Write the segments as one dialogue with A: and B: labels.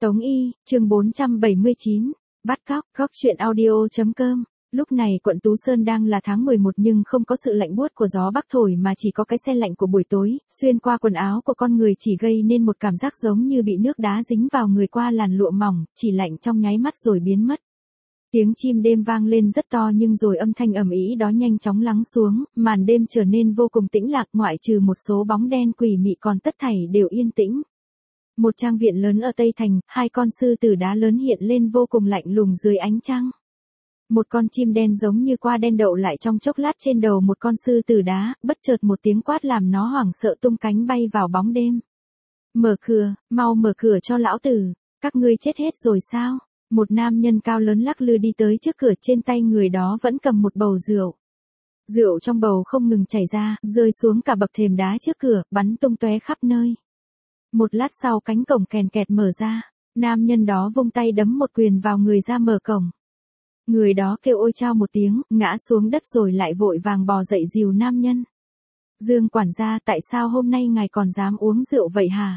A: Tống Y, chương 479, bắt cóc, góc truyện audio.com. Lúc này quận Tú Sơn đang là tháng 11 nhưng không có sự lạnh buốt của gió bắc thổi mà chỉ có cái se lạnh của buổi tối, xuyên qua quần áo của con người chỉ gây nên một cảm giác giống như bị nước đá dính vào người qua làn lụa mỏng, chỉ lạnh trong nháy mắt rồi biến mất. Tiếng chim đêm vang lên rất to nhưng rồi âm thanh ầm ĩ đó nhanh chóng lắng xuống, màn đêm trở nên vô cùng tĩnh lặng ngoại trừ một số bóng đen quỷ mị còn tất thảy đều yên tĩnh. Một trang viện lớn ở Tây Thành, hai con sư tử đá lớn hiện lên vô cùng lạnh lùng dưới ánh trăng. Một con chim đen giống như qua đen đậu lại trong chốc lát trên đầu một con sư tử đá, bất chợt một tiếng quát làm nó hoảng sợ tung cánh bay vào bóng đêm. Mở cửa, mau mở cửa cho lão tử, các ngươi chết hết rồi sao? Một nam nhân cao lớn lắc lư đi tới trước cửa, trên tay người đó vẫn cầm một bầu rượu. Rượu trong bầu không ngừng chảy ra, rơi xuống cả bậc thềm đá trước cửa, bắn tung tóe khắp nơi. Một lát sau cánh cổng kèn kẹt mở ra, nam nhân đó vung tay đấm một quyền vào người ra mở cổng. Người đó kêu ôi chao một tiếng, ngã xuống đất rồi lại vội vàng bò dậy dìu nam nhân. Dương quản gia, tại sao hôm nay ngài còn dám uống rượu vậy hả?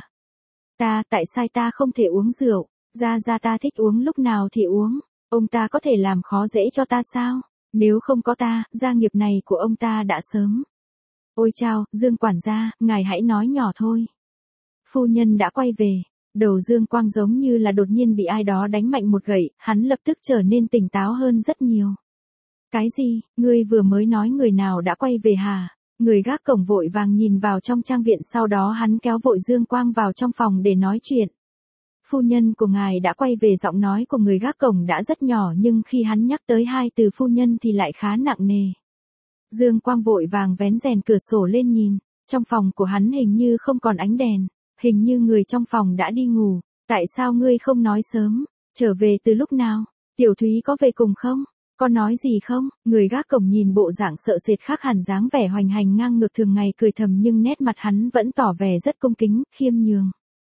A: Tại sao ta không thể uống rượu? Ra ta thích uống lúc nào thì uống, ông ta có thể làm khó dễ cho ta sao? Nếu không có ta, gia nghiệp này của ông ta đã sớm. Ôi chao, Dương quản gia, ngài hãy nói nhỏ thôi. Phu nhân đã quay về. Đầu Dương Quang giống như là đột nhiên bị ai đó đánh mạnh một gậy, hắn lập tức trở nên tỉnh táo hơn rất nhiều. Cái gì, ngươi vừa mới nói người nào đã quay về hả? Người gác cổng vội vàng nhìn vào trong trang viện, sau đó hắn kéo vội Dương Quang vào trong phòng để nói chuyện. Phu nhân của ngài đã quay về. Giọng nói của người gác cổng đã rất nhỏ nhưng khi hắn nhắc tới hai từ phu nhân thì lại khá nặng nề. Dương Quang vội vàng vén rèm cửa sổ lên nhìn, trong phòng của hắn hình như không còn ánh đèn. Hình như người trong phòng đã đi ngủ. Tại sao ngươi không nói sớm? Trở về từ lúc nào? Tiểu Thúy có về cùng không? Có nói gì không? Người gác cổng nhìn bộ dạng sợ sệt khác hẳn dáng vẻ hoành hành ngang ngược thường ngày cười thầm nhưng nét mặt hắn vẫn tỏ vẻ rất cung kính, khiêm nhường.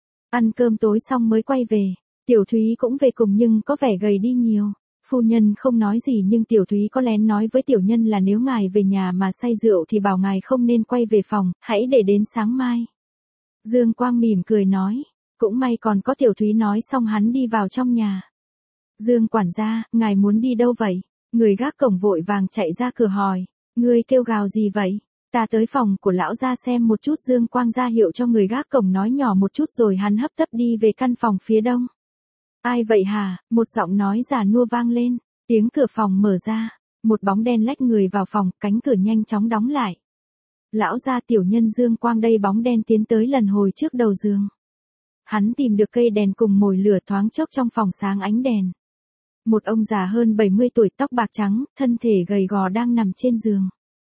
A: Ăn cơm tối xong mới quay về. Tiểu Thúy cũng về cùng nhưng có vẻ gầy đi nhiều. Phu nhân không nói gì nhưng Tiểu Thúy có lén nói với tiểu nhân là nếu ngài về nhà mà say rượu thì bảo ngài không nên quay về phòng, hãy để đến sáng mai. Dương Quang mỉm cười nói, cũng may còn có Tiểu Thúy. Nói xong hắn đi vào trong nhà. Dương quản gia, ngài muốn đi đâu vậy? Người gác cổng vội vàng chạy ra cửa hỏi, ngươi kêu gào gì vậy? Ta tới phòng của lão gia xem một chút. Dương Quang ra hiệu cho người gác cổng nói nhỏ một chút rồi hắn hấp tấp đi về căn phòng phía đông. Ai vậy hả? Một giọng nói già nua vang lên, tiếng cửa phòng mở ra, một bóng đen lách người vào phòng, cánh cửa nhanh chóng đóng lại. Lão gia, tiểu nhân Dương Quang đây. Bóng đen tiến tới lần hồi trước đầu giường. Hắn tìm được cây đèn cùng mồi lửa, thoáng chốc trong phòng sáng ánh đèn. Một ông già hơn 70 tuổi, tóc bạc trắng, thân thể gầy gò đang nằm trên giường.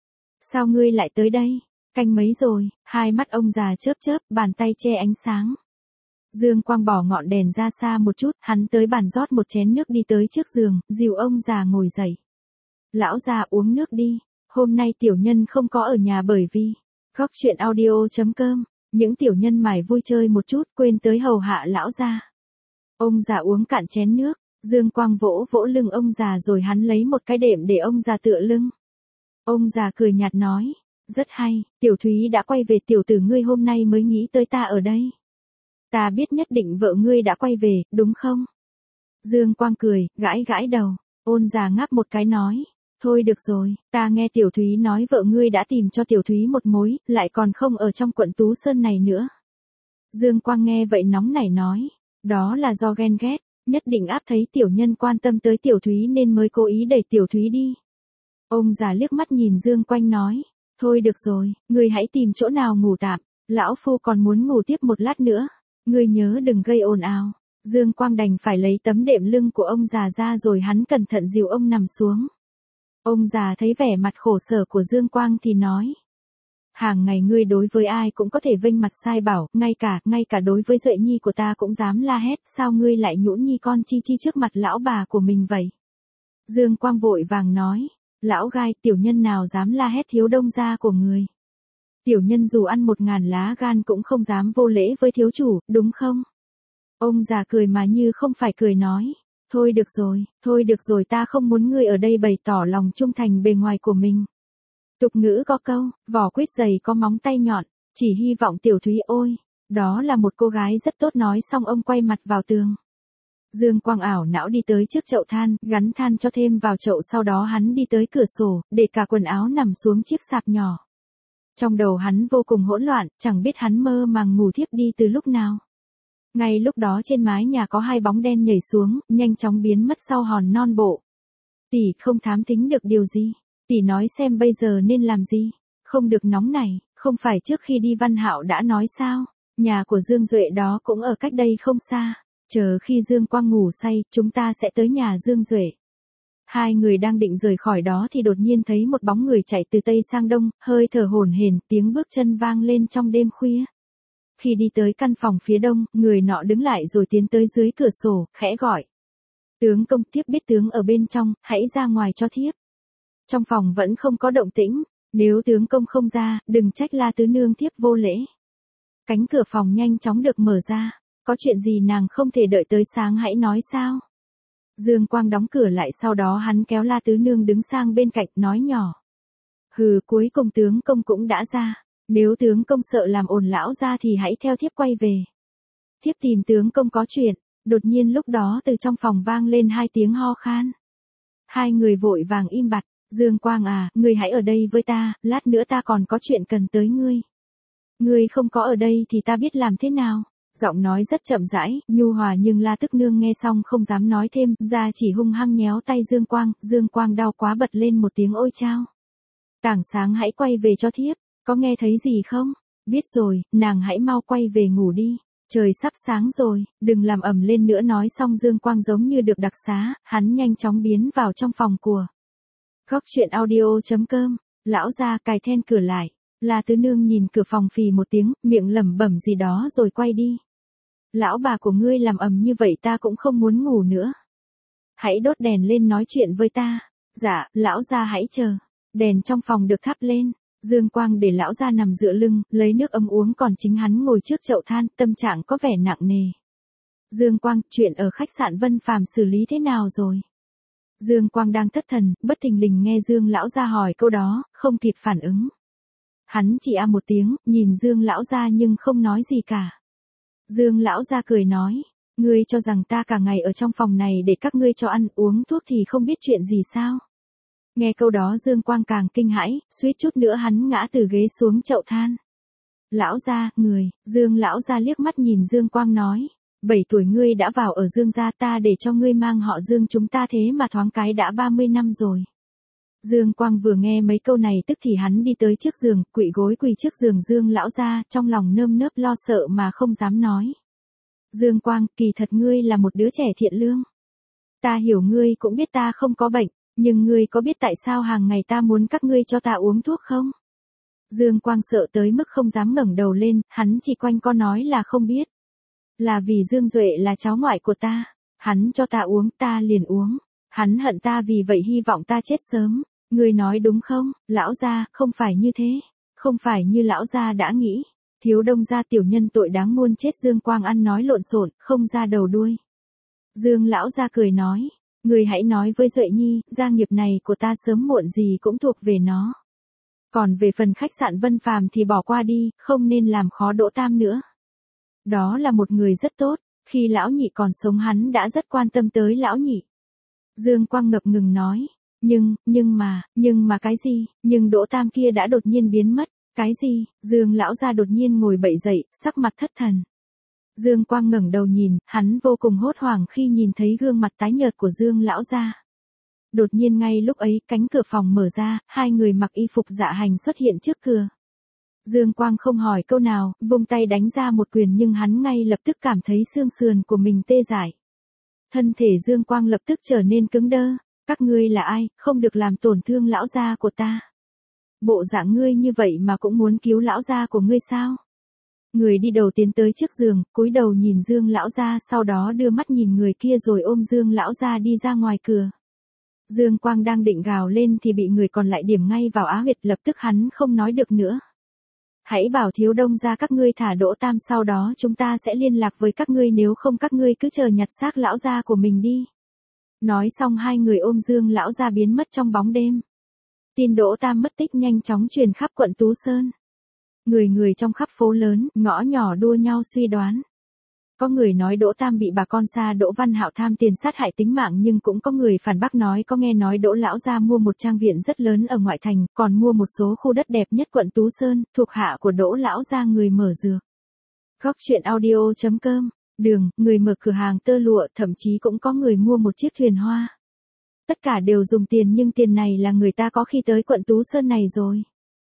A: Sao ngươi lại tới đây? Canh mấy rồi? Hai mắt ông già chớp chớp, bàn tay che ánh sáng. Dương Quang bỏ ngọn đèn ra xa một chút, hắn tới bàn rót một chén nước đi tới trước giường, dìu ông già ngồi dậy. Lão già uống nước đi. Hôm nay tiểu nhân không có ở nhà bởi vì góc truyện audio.com, những tiểu nhân mải vui chơi một chút quên tới hầu hạ lão già. Ông già uống cạn chén nước, Dương Quang vỗ vỗ lưng ông già rồi hắn lấy một cái đệm để ông già tựa lưng. Ông già cười nhạt nói, rất hay, Tiểu Thúy đã quay về. Tiểu tử ngươi hôm nay mới nghĩ tới ta ở đây. Ta biết nhất định vợ ngươi đã quay về, đúng không? Dương Quang cười, gãi gãi đầu. Ôn già ngáp một cái nói, thôi được rồi, ta nghe Tiểu Thúy nói vợ ngươi đã tìm cho Tiểu Thúy một mối, lại còn không ở trong quận Tú Sơn này nữa. Dương Quang nghe vậy nóng nảy nói, đó là do ghen ghét, nhất định áp thấy tiểu nhân quan tâm tới Tiểu Thúy nên mới cố ý đẩy Tiểu Thúy đi. Ông già liếc mắt nhìn Dương Quang nói, thôi được rồi, ngươi hãy tìm chỗ nào ngủ tạm, lão phu còn muốn ngủ tiếp một lát nữa, ngươi nhớ đừng gây ồn ào. Dương Quang đành phải lấy tấm đệm lưng của ông già ra rồi hắn cẩn thận dìu ông nằm xuống. Ông già thấy vẻ mặt khổ sở của Dương Quang thì nói, hàng ngày ngươi đối với ai cũng có thể vênh mặt sai bảo, ngay cả đối với Duệ Nhi của ta cũng dám la hét, sao ngươi lại nhũn nhi con chi trước mặt lão bà của mình vậy? Dương Quang vội vàng nói, lão gai, tiểu nhân nào dám la hét thiếu đông gia của người. Tiểu nhân dù ăn 1000 lá gan cũng không dám vô lễ với thiếu chủ, đúng không? Ông già cười mà như không phải cười nói, thôi được rồi, ta không muốn ngươi ở đây bày tỏ lòng trung thành bề ngoài của mình. Tục ngữ có câu, vỏ quýt dày có móng tay nhọn, chỉ hy vọng Tiểu Thúy ôi, đó là một cô gái rất tốt. Nói xong ông quay mặt vào tường. Dương Quang ảo não đi tới trước chậu than, gắn than cho thêm vào chậu, sau đó hắn đi tới cửa sổ, để cả quần áo nằm xuống chiếc sạp nhỏ. Trong đầu hắn vô cùng hỗn loạn, chẳng biết hắn mơ màng ngủ thiếp đi từ lúc nào. Ngay lúc đó trên mái nhà có hai bóng đen nhảy xuống, nhanh chóng biến mất sau hòn non bộ. Tỷ không thám thính được điều gì. Tỷ nói xem bây giờ nên làm gì. Không được nóng này, không phải trước khi đi Văn Hạo đã nói sao. Nhà của Dương Duệ đó cũng ở cách đây không xa. Chờ khi Dương Quang ngủ say, chúng ta sẽ tới nhà Dương Duệ. Hai người đang định rời khỏi đó thì đột nhiên thấy một bóng người chạy từ tây sang đông, hơi thở hổn hển, tiếng bước chân vang lên trong đêm khuya. Khi đi tới căn phòng phía đông, người nọ đứng lại rồi tiến tới dưới cửa sổ, khẽ gọi. Tướng công, thiếp biết tướng ở bên trong, hãy ra ngoài cho thiếp. Trong phòng vẫn không có động tĩnh, nếu tướng công không ra, đừng trách La tứ nương thiếp vô lễ. Cánh cửa phòng nhanh chóng được mở ra, có chuyện gì nàng không thể đợi tới sáng hãy nói sao. Dương Quang đóng cửa lại, sau đó hắn kéo La tứ nương đứng sang bên cạnh, nói nhỏ. Hừ, cuối cùng tướng công cũng đã ra. Nếu tướng công sợ làm ồn lão ra thì hãy theo thiếp quay về. Thiếp tìm tướng công có chuyện. Đột nhiên lúc đó từ trong phòng vang lên hai tiếng ho khan. Hai người vội vàng im bặt. Dương Quang à, ngươi hãy ở đây với ta, lát nữa ta còn có chuyện cần tới ngươi. Ngươi không có ở đây thì ta biết làm thế nào. Giọng nói rất chậm rãi, nhu hòa, nhưng La Tức Nương nghe xong không dám nói thêm, ra chỉ hung hăng nhéo tay Dương Quang. Dương Quang đau quá bật lên một tiếng ôi chao. Tảng sáng hãy quay về cho thiếp, có nghe thấy gì không? Biết rồi, nàng hãy mau quay về ngủ đi. Trời sắp sáng rồi, đừng làm ầm lên nữa. Nói xong Dương Quang giống như được đặc xá, hắn nhanh chóng biến vào trong phòng của. Góc truyện audio.com, lão gia cài then cửa lại. La Tứ Nương nhìn cửa phòng phì một tiếng, miệng lẩm bẩm gì đó rồi quay đi. Lão bà của ngươi làm ầm như vậy ta cũng không muốn ngủ nữa. Hãy đốt đèn lên nói chuyện với ta. Dạ, lão gia hãy chờ. Đèn trong phòng được thắp lên. Dương Quang để lão gia nằm dựa lưng, lấy nước ấm uống, còn chính hắn ngồi trước chậu than, tâm trạng có vẻ nặng nề. Dương Quang, chuyện ở khách sạn Vân Phàm xử lý thế nào rồi? Dương Quang đang thất thần, bất thình lình nghe Dương lão gia hỏi câu đó, không kịp phản ứng. Hắn chỉ một tiếng, nhìn Dương lão gia nhưng không nói gì cả. Dương lão gia cười nói, ngươi cho rằng ta cả ngày ở trong phòng này để các ngươi cho ăn uống thuốc thì không biết chuyện gì sao? Nghe câu đó Dương Quang càng kinh hãi, suýt chút nữa hắn ngã từ ghế xuống chậu than. Lão gia, người, Dương lão gia liếc mắt nhìn Dương Quang nói, 7 tuổi ngươi đã vào ở Dương gia, ta để cho ngươi mang họ Dương chúng ta thế mà thoáng cái đã 30 năm rồi. Dương Quang vừa nghe mấy câu này tức thì hắn đi tới trước giường, quỵ gối quỳ trước giường Dương lão gia, trong lòng nơm nớp lo sợ mà không dám nói. Dương Quang, kỳ thật ngươi là một đứa trẻ thiện lương. Ta hiểu ngươi cũng biết ta không có bệnh, nhưng ngươi có biết tại sao hàng ngày ta muốn các ngươi cho ta uống thuốc không? Dương Quang sợ tới mức không dám ngẩng đầu lên, hắn chỉ quanh co nói là không biết. Là vì Dương Duệ là cháu ngoại của ta, hắn cho ta uống ta liền uống, hắn hận ta vì vậy hy vọng ta chết sớm. Ngươi nói đúng không, lão gia, không phải như thế, không phải như lão gia đã nghĩ. Thiếu Đông gia tiểu nhân tội đáng muôn chết. Dương Quang ăn nói lộn xộn, không ra đầu đuôi. Dương lão gia cười nói, ngươi hãy nói với Duệ Nhi, gia nghiệp này của ta sớm muộn gì cũng thuộc về nó. Còn về phần khách sạn Vân Phàm thì bỏ qua đi, không nên làm khó Đỗ Tam nữa. Đó là một người rất tốt, khi lão nhị còn sống hắn đã rất quan tâm tới lão nhị. Dương Quang ngập ngừng nói, nhưng mà cái gì, nhưng Đỗ Tam kia đã đột nhiên biến mất, cái gì? Dương lão gia đột nhiên ngồi bậy dậy, sắc mặt thất thần. Dương Quang ngẩng đầu nhìn, hắn vô cùng hốt hoảng khi nhìn thấy gương mặt tái nhợt của Dương lão gia. Đột nhiên ngay lúc ấy, cánh cửa phòng mở ra, hai người mặc y phục dạ hành xuất hiện trước cửa. Dương Quang không hỏi câu nào, vung tay đánh ra một quyền nhưng hắn ngay lập tức cảm thấy xương sườn của mình tê dại. Thân thể Dương Quang lập tức trở nên cứng đơ. Các ngươi là ai, không được làm tổn thương lão gia của ta. Bộ dạng ngươi như vậy mà cũng muốn cứu lão gia của ngươi sao? Người đi đầu tiến tới trước giường, cúi đầu nhìn Dương lão gia, sau đó đưa mắt nhìn người kia rồi ôm Dương lão gia đi ra ngoài cửa. Dương Quang đang định gào lên thì bị người còn lại điểm ngay vào á huyệt, lập tức hắn không nói được nữa. Hãy bảo Thiếu Đông gia các ngươi thả Đỗ Tam, sau đó chúng ta sẽ liên lạc với các ngươi, nếu không các ngươi cứ chờ nhặt xác lão gia của mình đi. Nói xong hai người ôm Dương lão gia biến mất trong bóng đêm. Tin Đỗ Tam mất tích nhanh chóng truyền khắp quận Tú Sơn. Người người trong khắp phố lớn, ngõ nhỏ đua nhau suy đoán. Có người nói Đỗ Tam bị bà con xa Đỗ Văn Hạo tham tiền sát hại tính mạng, nhưng cũng có người phản bác nói có nghe nói Đỗ lão gia mua một trang viện rất lớn ở ngoại thành, còn mua một số khu đất đẹp nhất quận Tú Sơn, thuộc hạ của Đỗ lão gia người mở dược. Góc truyện audio.com, đường, người mở cửa hàng tơ lụa, thậm chí cũng có người mua một chiếc thuyền hoa. Tất cả đều dùng tiền, nhưng tiền này là người ta có khi tới quận Tú Sơn này rồi.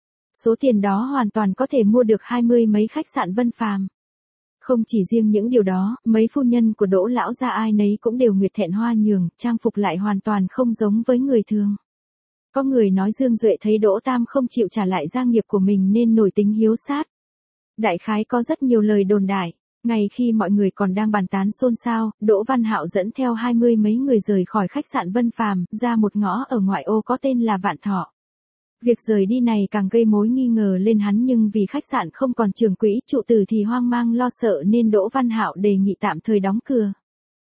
A: Số tiền đó hoàn toàn có thể mua được 20 mấy khách sạn Vân Phàm. Không chỉ riêng những điều đó, mấy phu nhân của Đỗ lão gia ai nấy cũng đều nguyệt thẹn hoa nhường, trang phục lại hoàn toàn không giống với người thường. Có người nói Dương Duệ thấy Đỗ Tam không chịu trả lại gia nghiệp của mình nên nổi tính hiếu sát. Đại khái có rất nhiều lời đồn đại. Ngày khi mọi người còn đang bàn tán xôn xao, Đỗ Văn Hạo dẫn theo 20 mấy người rời khỏi khách sạn Vân Phàm, ra một ngõ ở ngoại ô có tên là Vạn Thọ. Việc rời đi này càng gây mối nghi ngờ lên hắn, nhưng vì khách sạn không còn trưởng quỹ, trụ tử thì hoang mang lo sợ nên Đỗ Văn Hạo đề nghị tạm thời đóng cửa.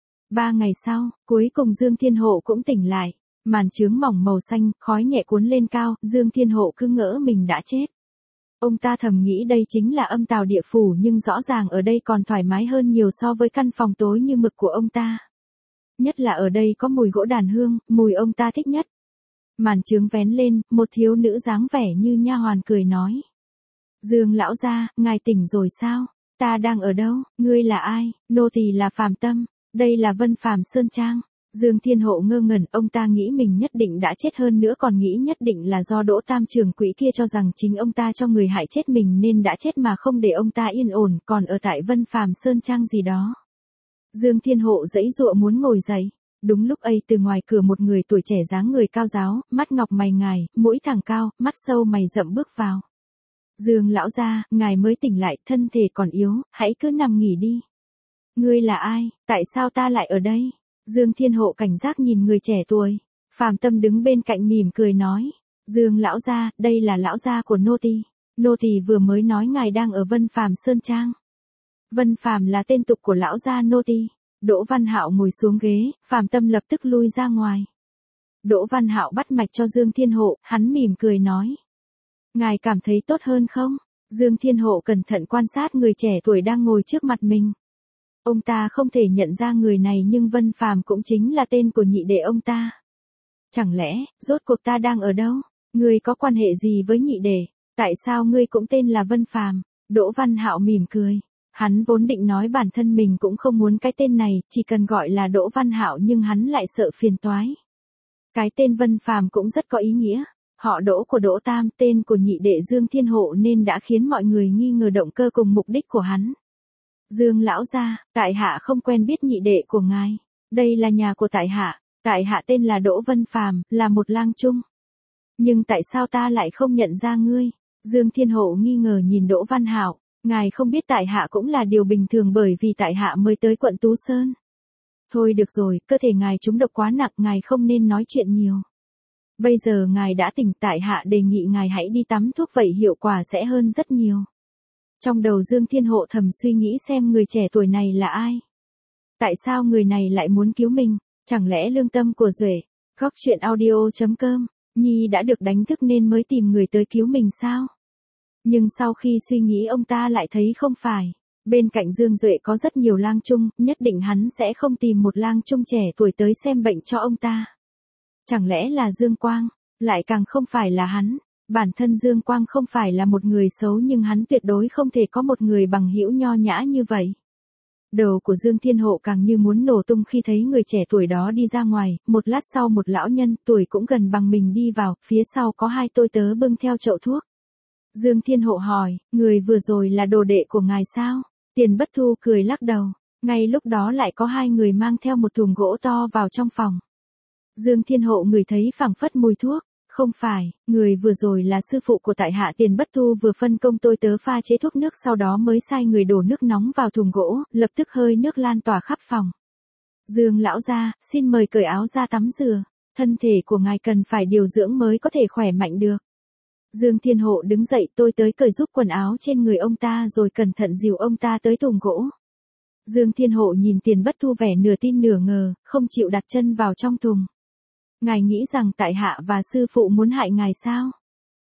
A: 3 ngày sau, cuối cùng Dương Thiên Hộ cũng tỉnh lại. Màn chướng mỏng màu xanh, khói nhẹ cuốn lên cao, Dương Thiên Hộ cứ ngỡ mình đã chết. Ông ta thầm nghĩ đây chính là âm tào địa phủ, nhưng rõ ràng ở đây còn thoải mái hơn nhiều so với căn phòng tối như mực của ông ta. Nhất là ở đây có mùi gỗ đàn hương, mùi ông ta thích nhất. Màn chướng vén lên, một thiếu nữ dáng vẻ như nha hoàn cười nói. Dương lão gia, ngài tỉnh rồi sao? Ta đang ở đâu? Ngươi là ai? Nô tỳ là Phàm Tâm, đây là Vân Phàm Sơn Trang. Dương Thiên Hộ ngơ ngẩn, ông ta nghĩ mình nhất định đã chết, hơn nữa còn nghĩ nhất định là do Đỗ Tam trưởng quỹ kia cho rằng chính ông ta cho người hại chết mình nên đã chết mà không để ông ta yên ổn, còn ở tại Vân Phàm Sơn Trang gì đó. Dương Thiên Hộ giãy giụa muốn ngồi dậy. Đúng lúc ấy từ ngoài cửa một người tuổi trẻ dáng người cao ráo, mắt ngọc mày ngài, mũi thẳng cao, mắt sâu mày rậm bước vào. Dương lão gia, ngài mới tỉnh lại, thân thể còn yếu, hãy cứ nằm nghỉ đi. Ngươi là ai, tại sao ta lại ở đây? Dương Thiên Hộ cảnh giác nhìn người trẻ tuổi. Phàm Tâm đứng bên cạnh mỉm cười nói. Dương lão gia, đây là lão gia của nô tỳ. Nô tỳ vừa mới nói ngài đang ở Vân Phàm Sơn Trang. Vân Phàm là tên tục của lão gia nô tỳ. Đỗ Văn Hạo ngồi xuống ghế, Phàm Tâm lập tức lui ra ngoài. Đỗ Văn Hạo bắt mạch cho Dương Thiên Hộ, hắn mỉm cười nói. Ngài cảm thấy tốt hơn không? Dương Thiên Hộ cẩn thận quan sát người trẻ tuổi đang ngồi trước mặt mình. Ông ta không thể nhận ra người này, nhưng Vân Phàm cũng chính là tên của nhị đệ ông ta. Chẳng lẽ, rốt cuộc ta đang ở đâu? Ngươi có quan hệ gì với nhị đệ? Tại sao ngươi cũng tên là Vân Phàm? Đỗ Văn Hạo mỉm cười. Hắn vốn định nói bản thân mình cũng không muốn cái tên này, chỉ cần gọi là Đỗ Văn Hạo, nhưng hắn lại sợ phiền toái. Cái tên Vân Phàm cũng rất có ý nghĩa. Họ Đỗ của Đỗ Tam, tên của nhị đệ Dương Thiên Hộ, nên đã khiến mọi người nghi ngờ động cơ cùng mục đích của hắn. Dương lão gia, tại hạ không quen biết nhị đệ của ngài. Đây là nhà của tại hạ. Tại hạ tên là Đỗ Vân Phàm, là một lang trung. Nhưng tại sao ta lại không nhận ra ngươi? Dương Thiên Hộ nghi ngờ nhìn Đỗ Văn Hạo. Ngài không biết tại hạ cũng là điều bình thường, bởi vì tại hạ mới tới quận Tú Sơn. Thôi được rồi, cơ thể ngài trúng độc quá nặng, ngài không nên nói chuyện nhiều. Bây giờ ngài đã tỉnh, tại hạ đề nghị ngài hãy đi tắm thuốc, vậy hiệu quả sẽ hơn rất nhiều. Trong đầu Dương Thiên Hộ thầm suy nghĩ xem người trẻ tuổi này là ai. Tại sao người này lại muốn cứu mình? Chẳng lẽ lương tâm của Duệ? Góc truyện audio.com, Nhi đã được đánh thức nên mới tìm người tới cứu mình sao? Nhưng sau khi suy nghĩ ông ta lại thấy không phải. Bên cạnh Dương Duệ có rất nhiều lang trung, nhất định hắn sẽ không tìm một lang trung trẻ tuổi tới xem bệnh cho ông ta. Chẳng lẽ là Dương Quang? Lại càng không phải là hắn. Bản thân Dương Quang không phải là một người xấu, nhưng hắn tuyệt đối không thể có một người bằng hữu nho nhã như vậy. Đầu của Dương Thiên Hộ càng như muốn nổ tung khi thấy người trẻ tuổi đó đi ra ngoài, một lát sau một lão nhân tuổi cũng gần bằng mình đi vào, phía sau có hai tôi tớ bưng theo chậu thuốc. Dương Thiên Hộ hỏi, người vừa rồi là đồ đệ của ngài sao? Tiền Bất Thu cười lắc đầu. Ngay lúc đó lại có hai người mang theo một thùng gỗ to vào trong phòng. Dương Thiên Hộ ngửi thấy phảng phất mùi thuốc. Không phải, người vừa rồi là sư phụ của tại hạ. Tiền Bất Thu vừa phân công tôi tớ pha chế thuốc nước, sau đó mới sai người đổ nước nóng vào thùng gỗ, lập tức hơi nước lan tỏa khắp phòng. Dương lão gia, xin mời cởi áo ra tắm rửa. Thân thể của ngài cần phải điều dưỡng mới có thể khỏe mạnh được. Dương Thiên Hộ đứng dậy, tôi tới cởi giúp quần áo trên người ông ta rồi cẩn thận dìu ông ta tới thùng gỗ. Dương Thiên Hộ nhìn Tiền Bất Thu vẻ nửa tin nửa ngờ, không chịu đặt chân vào trong thùng. Ngài nghĩ rằng tại hạ và sư phụ muốn hại ngài sao?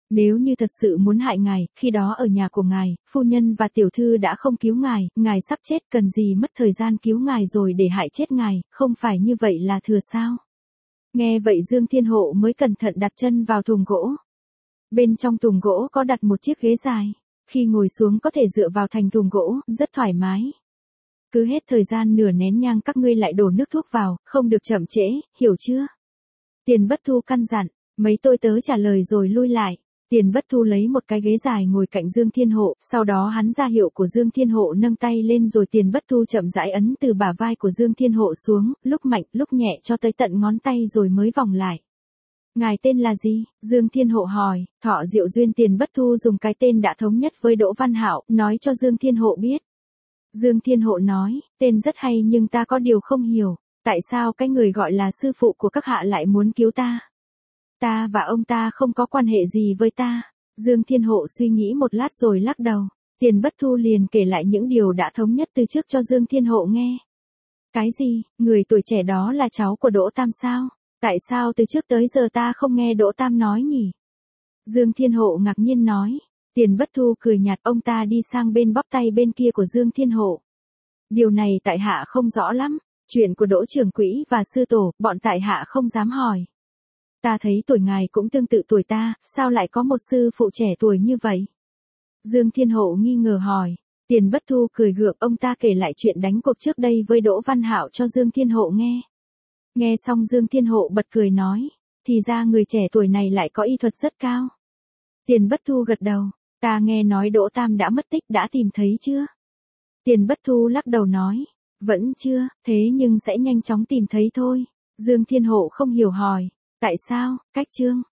A: Nếu như thật sự muốn hại ngài, khi đó ở nhà của ngài, phu nhân và tiểu thư đã không cứu ngài sắp chết cần gì mất thời gian cứu ngài rồi để hại chết ngài, không phải như vậy là thừa sao? Nghe vậy Dương Thiên Hộ mới cẩn thận đặt chân vào thùng gỗ. Bên trong thùng gỗ có đặt một chiếc ghế dài. Khi ngồi xuống có thể dựa vào thành thùng gỗ, rất thoải mái. Cứ hết thời gian nửa nén nhang các ngươi lại đổ nước thuốc vào, không được chậm trễ, hiểu chưa? Tiền Bất Thu căn dặn, mấy tôi tớ trả lời rồi lui lại. Tiền Bất Thu lấy một cái ghế dài ngồi cạnh Dương Thiên Hộ, sau đó hắn ra hiệu của Dương Thiên Hộ nâng tay lên rồi Tiền Bất Thu chậm rãi ấn từ bả vai của Dương Thiên Hộ xuống, lúc mạnh lúc nhẹ cho tới tận ngón tay rồi mới vòng lại. Ngài tên là gì? Dương Thiên Hộ hỏi. Thọ Diệu Duyên. Tiền Bất Thu dùng cái tên đã thống nhất với Đỗ Văn Hạo, nói cho Dương Thiên Hộ biết. Dương Thiên Hộ nói, tên rất hay nhưng ta có điều không hiểu, tại sao cái người gọi là sư phụ của các hạ lại muốn cứu ta? Ta và ông ta không có quan hệ gì với ta. Dương Thiên Hộ suy nghĩ một lát rồi lắc đầu. Tiền Bất Thu liền kể lại những điều đã thống nhất từ trước cho Dương Thiên Hộ nghe. Cái gì? Người tuổi trẻ đó là cháu của Đỗ Tam sao? Tại sao từ trước tới giờ ta không nghe Đỗ Tam nói nhỉ? Dương Thiên Hộ ngạc nhiên nói. Tiền Bất Thu cười nhạt, ông ta đi sang bên bóp tay bên kia của Dương Thiên Hộ. Điều này tại hạ không rõ lắm, chuyện của Đỗ trưởng quỹ và sư tổ, bọn tại hạ không dám hỏi. Ta thấy tuổi ngài cũng tương tự tuổi ta, sao lại có một sư phụ trẻ tuổi như vậy? Dương Thiên Hộ nghi ngờ hỏi. Tiền Bất Thu cười gượng, ông ta kể lại chuyện đánh cuộc trước đây với Đỗ Văn Hạo cho Dương Thiên Hộ nghe. Nghe xong Dương Thiên Hộ bật cười nói, thì ra người trẻ tuổi này lại có y thuật rất cao. Tiền Bất Thu gật đầu, ta nghe nói Đỗ Tam đã mất tích, đã tìm thấy chưa? Tiền Bất Thu lắc đầu nói, vẫn chưa, thế nhưng sẽ nhanh chóng tìm thấy thôi. Dương Thiên Hộ không hiểu hỏi, tại sao? Cách chương